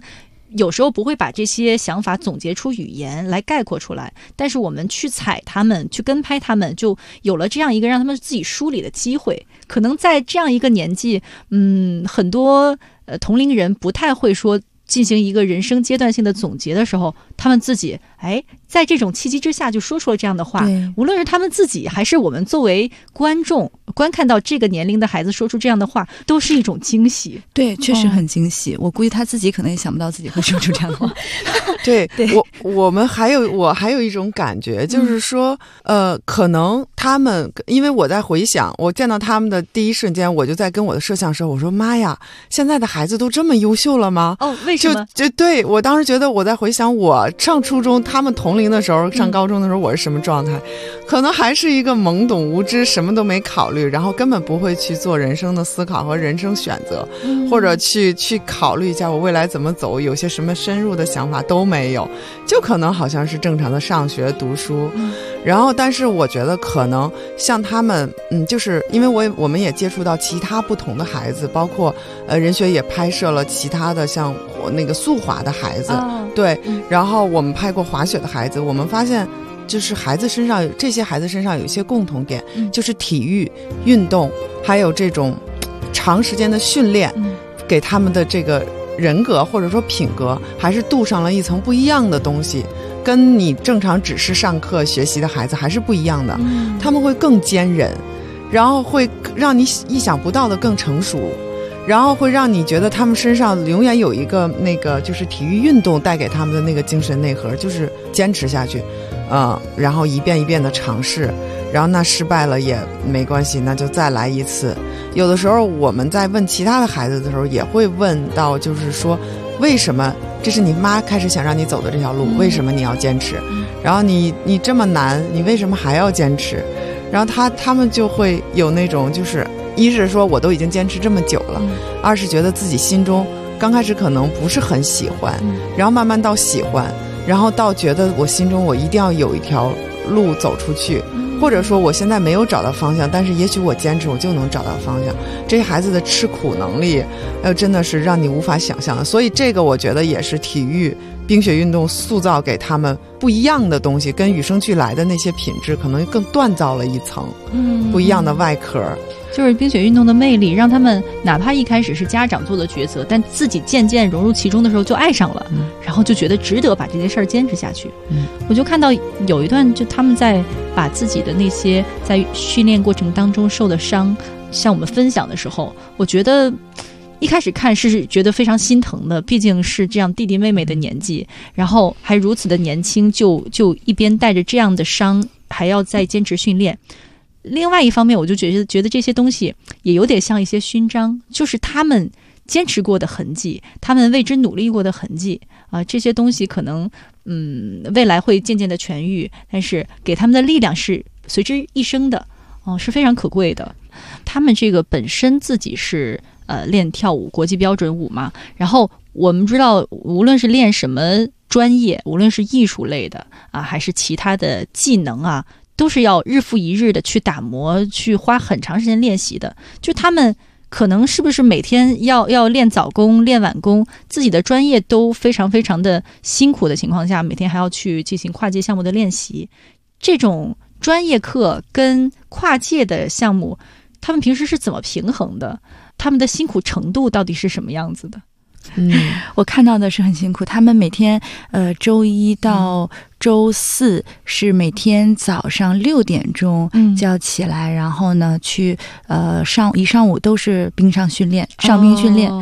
有时候不会把这些想法总结出语言来概括出来，但是我们去踩他们，去跟拍他们，就有了这样一个让他们自己梳理的机会。可能在这样一个年纪，很多同龄人不太会说进行一个人生阶段性的总结的时候，他们自己在这种契机之下就说出了这样的话，无论是他们自己还是我们作为观众观看到这个年龄的孩子说出这样的话，都是一种惊喜。 对，确实很惊喜。我估计他自己可能也想不到自己会说出这样的话。 对，我还有一种感觉，就是说可能他们，因为我在回想我见到他们的第一瞬间，我就在跟我的摄像师我说妈呀，现在的孩子都这么优秀了吗？ 为什么？ 就对，我当时觉得我在回想我上初中他们同龄的时候，上高中的时候我是什么状态，可能还是一个懵懂无知，什么都没考虑，然后根本不会去做人生的思考和人生选择，或者去考虑一下我未来怎么走，有些什么深入的想法都没有，就可能好像是正常的上学读书。然后但是我觉得可能像他们就是因为我们也接触到其他不同的孩子，包括人学也拍摄了其他的像那个速滑的孩子，对，然后我们拍过滑雪的孩子，我们发现就是这些孩子身上有一些共同点，就是体育运动还有这种长时间的训练，给他们的这个人格或者说品格还是镀上了一层不一样的东西，跟你正常只是上课学习的孩子还是不一样的。他们会更坚韧，然后会让你意想不到的更成熟，然后会让你觉得他们身上永远有一个那个就是体育运动带给他们的那个精神内核，就是坚持下去，然后一遍一遍的尝试，然后那失败了也没关系，那就再来一次。有的时候我们在问其他的孩子的时候也会问到，就是说为什么这是你妈开始想让你走的这条路，为什么你要坚持，然后你这么难你为什么还要坚持，然后他们就会有那种就是一是说我都已经坚持这么久了，二是觉得自己心中刚开始可能不是很喜欢，然后慢慢到喜欢，然后到觉得我心中我一定要有一条路走出去，或者说我现在没有找到方向，但是也许我坚持我就能找到方向。这些孩子的吃苦能力真的是让你无法想象的，所以这个我觉得也是体育冰雪运动塑造给他们不一样的东西，跟与生俱来的那些品质可能更锻造了一层不一样的外壳。 就是冰雪运动的魅力，让他们哪怕一开始是家长做的抉择，但自己渐渐融入其中的时候就爱上了，然后就觉得值得把这件事儿坚持下去。我就看到有一段，就他们在把自己的那些在训练过程当中受的伤向我们分享的时候，我觉得一开始看是觉得非常心疼的，毕竟是这样弟弟妹妹的年纪，然后还如此的年轻，就一边带着这样的伤还要再坚持训练。另外一方面，我就觉得这些东西也有点像一些勋章，就是他们坚持过的痕迹，他们为之努力过的痕迹这些东西可能未来会渐渐的痊愈，但是给他们的力量是随之一生的是非常可贵的。他们这个本身自己是练跳舞国际标准舞嘛，然后我们知道无论是练什么专业，无论是艺术类的还是其他的技能都是要日复一日的去打磨，去花很长时间练习的。就他们可能是不是每天要练早功练晚功，自己的专业都非常非常的辛苦的情况下，每天还要去进行跨界项目的练习。这种专业课跟跨界的项目，他们平时是怎么平衡的？他们的辛苦程度到底是什么样子的？ 我看到的是很辛苦，他们每天周一到周四是每天早上6点钟就要起来，然后呢去一上午都是冰上训练，上冰训练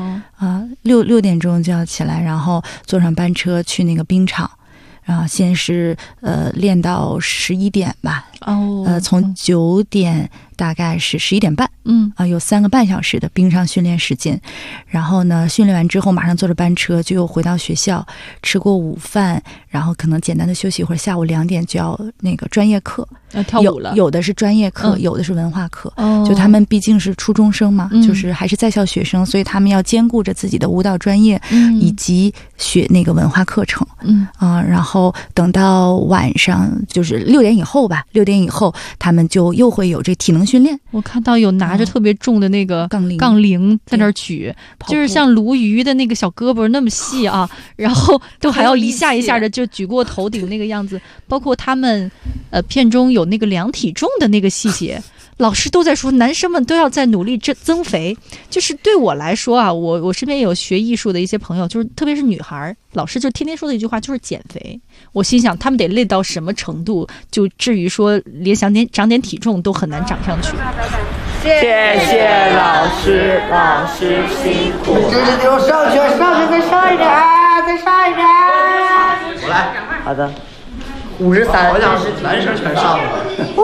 6点钟就要起来，然后坐上班车去那个冰场，然后先是练到11点吧，从9点大概是11点半，有3个半小时的冰上训练时间。然后呢，训练完之后马上坐着班车就又回到学校，吃过午饭，然后可能简单的休息一会儿，下午2点就要那个专业课， 跳舞了。 有的是专业课，有的是文化课。就他们毕竟是初中生嘛，就是还是在校学生，所以他们要兼顾着自己的舞蹈专业，以及学那个文化课程。然后等到晚上就是6点以后吧，6点以后他们就又会有这体能训练。 我看到有拿着特别重的那个杠铃在那儿举，就是像鲈鱼的那个小胳膊那么细啊，然后都还要一下一下的就举过头顶那个样子。包括他们片中有那个量体重的那个细节。老师都在说，男生们都要在努力增肥。就是对我来说啊，我身边有学艺术的一些朋友，就是特别是女孩，老师就天天说的一句话就是减肥。我心想，他们得累到什么程度，就至于说连长点体重都很难长上去。 谢谢老师，老师辛苦。上去，再上一点，再上一点。我来。好的。53。好像是男生全上了。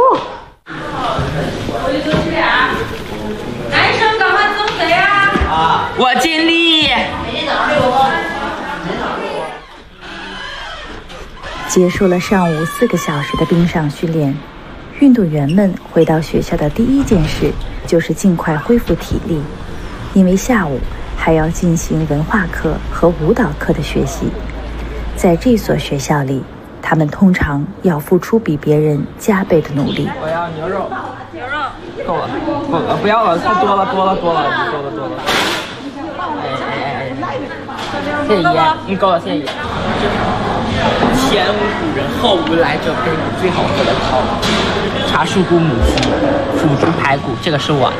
男生赶快增肥啊！ 我尽力。 结束了上午4个小时的冰上训练，运动员们回到学校的第一件事就是尽快恢复体力，因为下午还要进行文化课和舞蹈课的学习。在这所学校里，他们通常要付出比别人加倍的努力。 我要牛肉，够了，不要了，太多了，多了。谢谢爷，够了，谢谢爷。前无古人，后无来者，给你最好喝的汤，茶树菇母鸡，腐竹排骨，这个是我。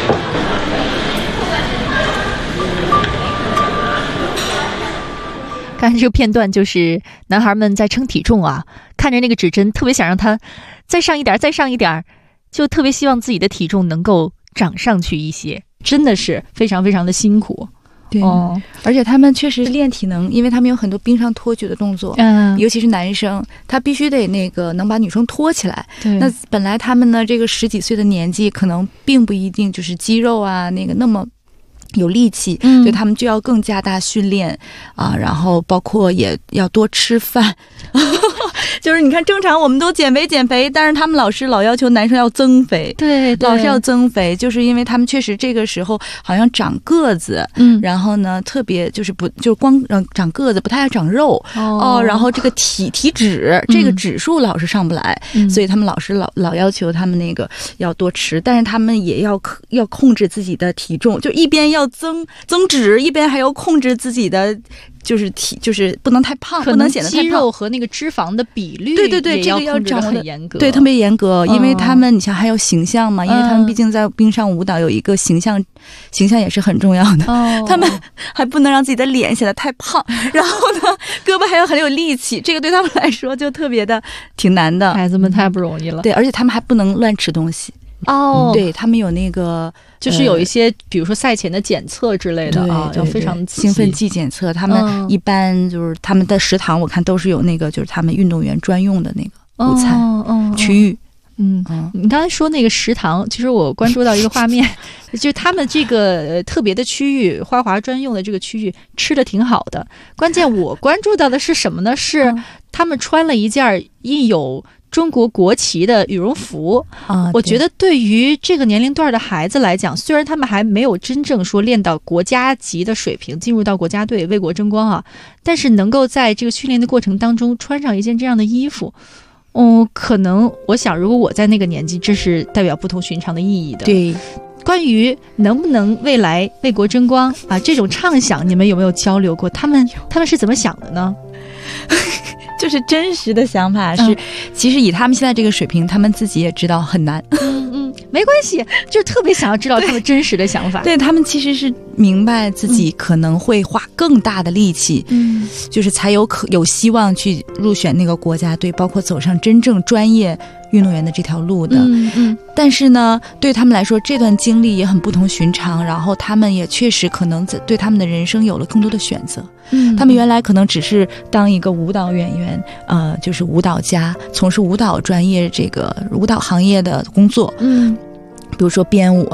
看这个片段，就是男孩们在称体重啊，看着那个指针，特别想让他再上一点，就特别希望自己的体重能够长上去一些，真的是非常非常的辛苦。 对，而且他们确实练体能，因为他们有很多冰上托举的动作，尤其是男生，他必须得能把女生托起来。那本来他们呢，这个10几岁的年纪，可能并不一定就是肌肉啊那么有力气，所以他们就要更加大训练啊，然后包括也要多吃饭。就是你看，正常我们都减肥，但是他们老师老要求男生要增肥， 对， 老是要增肥，就是因为他们确实这个时候好像长个子，然后呢，特别就是光长个子，不太爱长肉然后这个体脂这个指数老是上不来，所以他们老师老要求他们那个要多吃，但是他们也要控制自己的体重，就一边要增脂，一边还要控制自己的。就是不能太胖，不能显得太胖。 肌肉和那个脂肪的比率， 对，这个要掌握很严格， 对，特别严格。因为他们，你像还有形象嘛，因为他们毕竟在冰上舞蹈有一个形象也是很重要的。他们还不能让自己的脸显得太胖，然后呢，胳膊还要很有力气，这个对他们来说就特别的挺难的。 孩子们太不容易了。 对，而且他们还不能乱吃东西。对，他们有那个， 就是有一些，比如说赛前的检测之类的啊，要非常兴奋剂检测。他们一般就是他们的食堂，我看都是有那个，就是他们运动员专用的那个午餐区域。 你刚才说那个食堂，其实我关注到一个画面，就是他们这个特别的区域，花滑专用的这个区域吃的挺好的。关键我关注到的是什么呢？是他们穿了一件印有中国国旗的羽绒服我觉得对于这个年龄段的孩子来讲，虽然他们还没有真正说练到国家级的水平，进入到国家队为国争光啊，但是能够在这个训练的过程当中穿上一件这样的衣服，可能我想如果我在那个年纪，这是代表不同寻常的意义的。 对， 关于能不能未来为国争光啊，这种畅想你们有没有交流过？他们是怎么想的呢？ 就是真实的想法是，其实以他们现在这个水平，他们自己也知道很难。 没关系，就特别想要知道他们真实的想法。 对，他们其实是明白自己可能会花更大的力气，就是才有希望去入选那个国家队，包括走上真正专业运动员的这条路的。但是呢，对他们来说，这段经历也很不同寻常，然后他们也确实可能对他们的人生有了更多的选择。他们原来可能只是当一个舞蹈演员，就是舞蹈家，从事舞蹈专业这个舞蹈行业的工作。比如说编舞啊，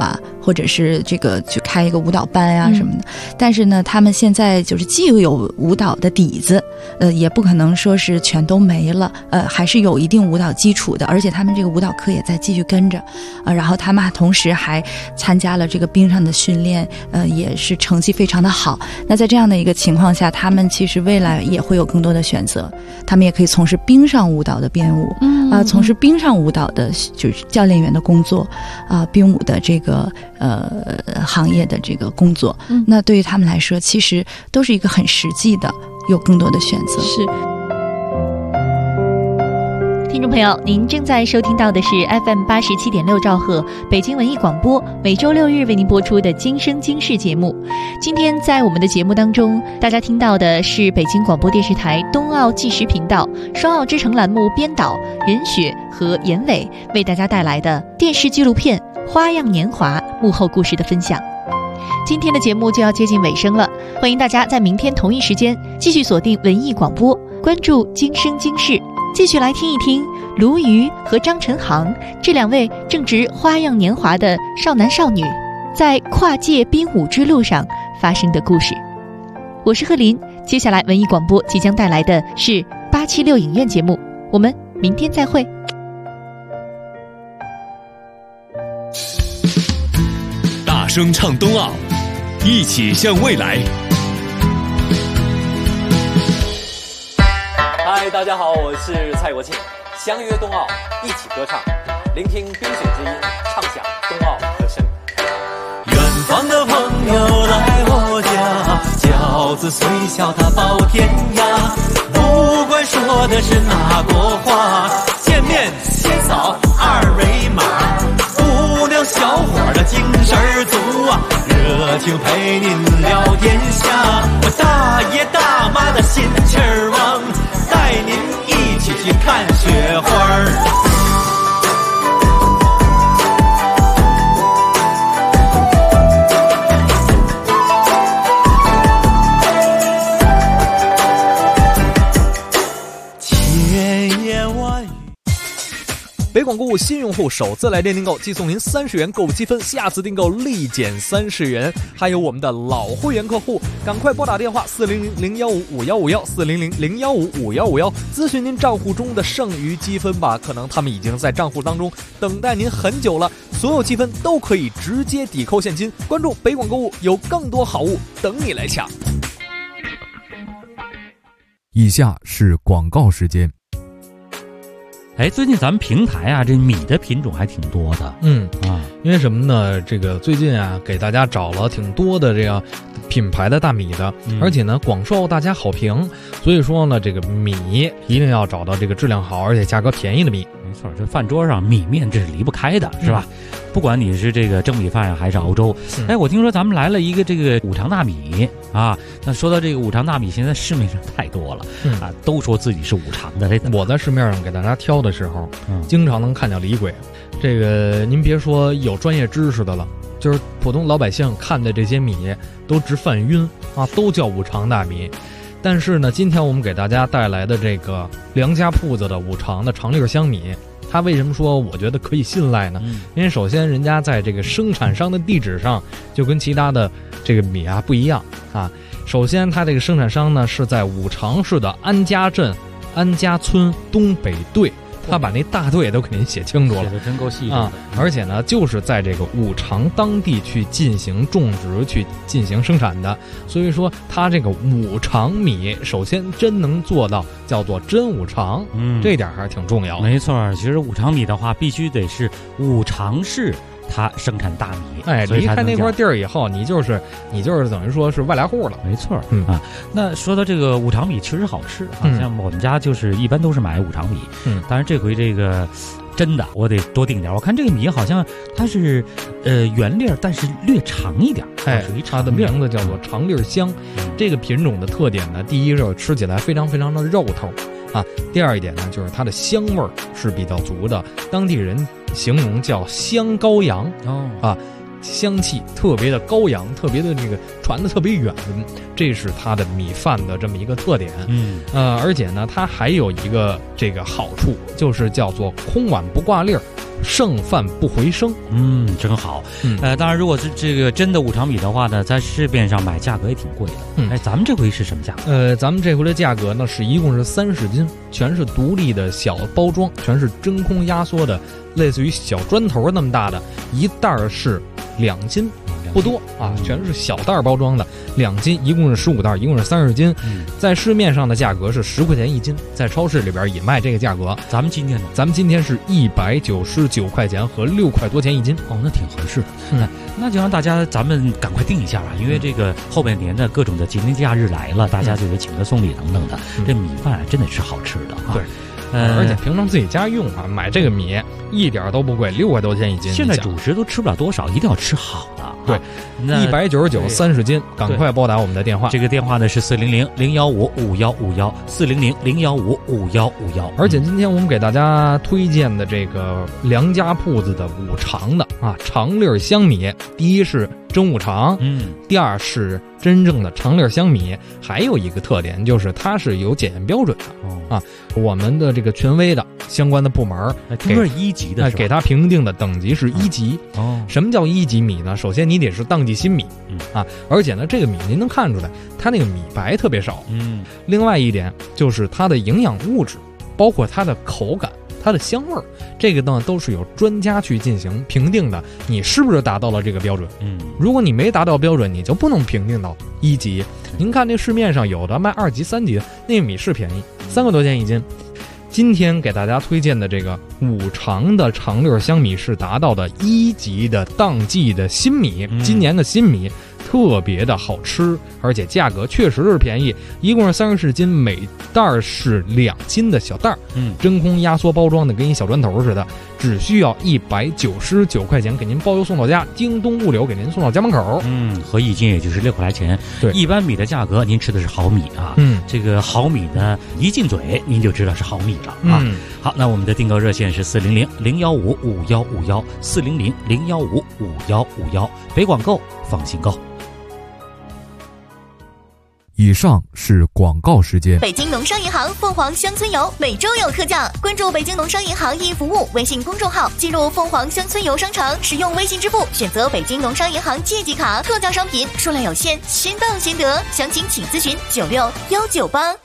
或者是这个去开一个舞蹈班啊什么的。但是呢，他们现在就是既有舞蹈的底子，也不可能说是全都没了，还是有一定舞蹈基础的，而且他们这个舞蹈课也在继续跟着，然后他们同时还参加了这个冰上的训练，也是成绩非常的好。那在这样的一个情况下，他们其实未来也会有更多的选择，他们也可以从事冰上舞蹈的编舞，从事冰上舞蹈的就是教练员的工作，冰舞的这个行业的这个工作。那对于他们来说，其实都是一个很实际的，有更多的选择。 是。听众朋友，您正在收听到的是 FM 87.6兆赫北京文艺广播，每周6日为您播出的今生今世节目。今天在我们的节目当中，大家听到的是北京广播电视台冬奥纪实频道双奥之城栏目编导任雪和严伟为大家带来的电视纪录片《花样年华》幕后故事的分享。今天的节目就要接近尾声了，欢迎大家在明天同一时间继续锁定文艺广播，关注今生今世，继续来听一听卢瑜和张晨航这两位正值花样年华的少男少女在跨界冰舞之路上发生的故事。我是贺林，接下来文艺广播即将带来的是876影院节目，我们明天再会。 大声唱冬奥，一起向未来。 嗨，大家好，我是蔡国庆，相约冬奥，一起歌唱，聆听冰雪之音，唱响冬奥歌声。 远方的朋友来我家，饺子虽小它包天涯。不管说的是哪国话，见面先扫2维码。姑娘小伙的精神足啊，热情陪您聊天下。我大爷大妈的心气儿旺，带您一起去看雪花儿。 北广购物新用户首次来电订购即送您30元购物积分，下次订购立减30元。还有我们的老会员客户，赶快拨打电话400-015-5151，400-015-5151，咨询您账户中的剩余积分吧，可能他们已经在账户当中等待您很久了。所有积分都可以直接抵扣现金。关注北广购物，有更多好物等你来抢。 以下是广告时间。 最近咱们平台啊，这米的品种还挺多的。 因为什么呢？这个最近啊，给大家找了挺多的这样品牌的大米的，而且呢广受大家好评。所以说呢，这个米一定要找到这个质量好而且价格便宜的米。 没错，这饭桌上米面这是离不开的，是吧？不管你是这个蒸米饭还是熬粥。我听说咱们来了一个这个五常大米啊。那说到这个五常大米，现在市面上太多了都说自己是五常的。 我在市面上给大家挑的时候，经常能看见李鬼。这个您别说有专业知识的了，就是普通老百姓看的这些米都直犯晕啊，都叫五常大米。但是呢，今天我们给大家带来的这个梁家铺子的五常的长粒香米，它为什么说我觉得可以信赖呢？因为首先人家在这个生产商的地址上就跟其他的这个米啊不一样啊。首先它这个生产商呢是在五常市的安家镇安家村东北队，他把那大队都给您写清楚了， 写的真够细致的啊！而且呢，就是在这个五常当地去进行种植、去进行生产的，所以说它这个五常米，首先真能做到叫做真五常，这点还是挺重要的。 没错，其实五常米的话，必须得是五常市它生产大米， 离开那块地儿以后，你就是等于说是外来户了。 没错，那说到这个五常米，确实好吃啊，像我们家就是一般都是买五常米，当然这回这个真的我得多订点。我看这个米好像它是圆粒，但是略长一点，属于它的名字叫做长粒香。这个品种的特点呢，第一是吃起来非常非常的肉头啊，第二一点呢就是它的香味儿是比较足的，当地人形容叫香羔羊香气特别的高扬，特别的这个传得特别远，这是它的米饭的这么一个特点。而且呢，它还有一个这个好处，就是叫做空碗不挂粒儿。 剩饭不回升。 真好。当然，如果是这个真的五常米的话呢，在市面上买价格也挺贵的。咱们这回是什么价格？ 咱们这回的价格呢一共是30斤，全是独立的小包装，全是真空压缩的，类似于小砖头那么大的，一袋是2斤。不多啊，全是小袋包装的，2斤，一共是15袋，一共是30斤。在市面上的价格是10块钱1斤，在超市里边也卖这个价格。 咱们今天呢？ 咱们今天是199块钱和6块多钱1斤。 那挺合适。那就让大家咱们赶快定一下吧，因为这个后半年的各种的节令假日来了，大家就得请客送礼等等的。这米饭真的是好吃的啊。 对。而且平常自己家用啊，买这个米一点都不贵，6块多钱1斤。 现在主食都吃不了多少，一定要吃好的。 对，199 30斤，赶快拨打我们的电话。 这个电话呢是400-015-5151 400-015-5151。 而且今天我们给大家推荐的这个梁家铺子的五常的长粒香米，第一是真五常，第二是真正的长粒香米，还有一个特点就是它是有检验标准的我们的这个权威的相关的部门都是1级的， 给它评定的等级是1级。什么叫1级米呢？首先你得是当季新米而且呢这个米您能看出来它那个米白特别少。另外一点就是它的营养物质，包括它的口感，它的香味儿，这个呢都是有专家去进行评定的，你是不是达到了这个标准？如果你没达到标准，你就不能评定到1级。您看这市面上有的卖2级、3级的，那个米是便宜，3块多钱1斤。今天给大家推荐的这个五常的长粒香米是达到的1级的当季的新米，今年的新米特别的好吃，而且价格确实是便宜，一共是30斤，每袋是2斤的小袋，真空压缩包装的，跟一小砖头似的，只需要199块钱给您包邮送到家，京东物流给您送到家门口。 合1斤也就是6块来钱。 对， 一般米的价格您吃的是好米啊。这个好米呢一进嘴您就知道是好米了啊。好，那我们的订购热线是400-015-5151 400-015-5151，北广购放心购。 以上是广告时间。 北京农商银行凤凰乡村游每周有特价，关注北京农商银行易服务微信公众号，进入凤凰乡村游商城，使用微信支付，选择北京农商银行借记卡，特价商品数量有限，先到先得，详情请咨询96198。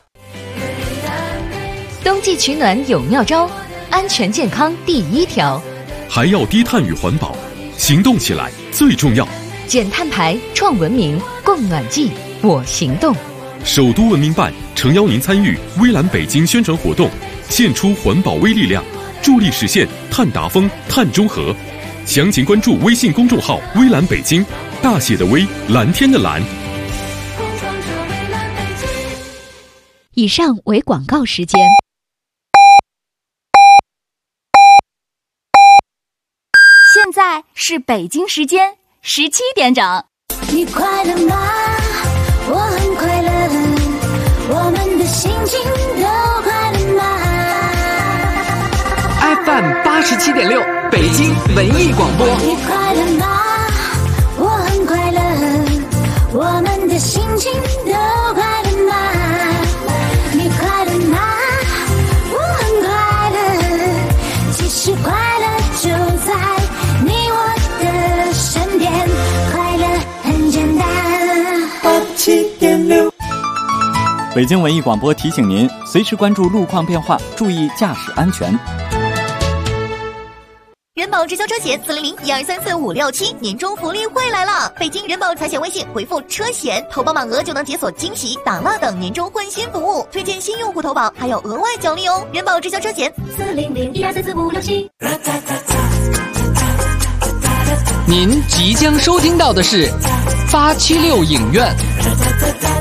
冬季取暖有妙招，安全健康第1条， 还要低碳与环保，行动起来最重要。 减碳排，创文明，供暖季，我行动。 首都文明办诚邀您参与微蓝北京宣传活动，献出环保微力量，助力实现碳达峰、碳中和。详情关注微信公众号微蓝北京，大写的微，蓝天的蓝。 以上为广告时间。 现在是北京时间17点整。 你快乐吗？我很快乐，我们的心情都快乐吗 ？FM 87.6，北京文艺广播。 你快乐吗？我很快乐，我们的心情都快乐吗？你快乐吗？我很快乐，其实快乐就在你我的身边，快乐很简单。87.6， 北京文艺广播提醒您，随时关注路况变化，注意驾驶安全。 人保直销车险400-1234-567年终福利会来了！北京人保财险微信回复车险，投保满额就能解锁惊喜、打蜡等年终换新服务，推荐新用户投保还有额外奖励哦！人保直销车险400-1234-567。 您即将收听到的是876影院。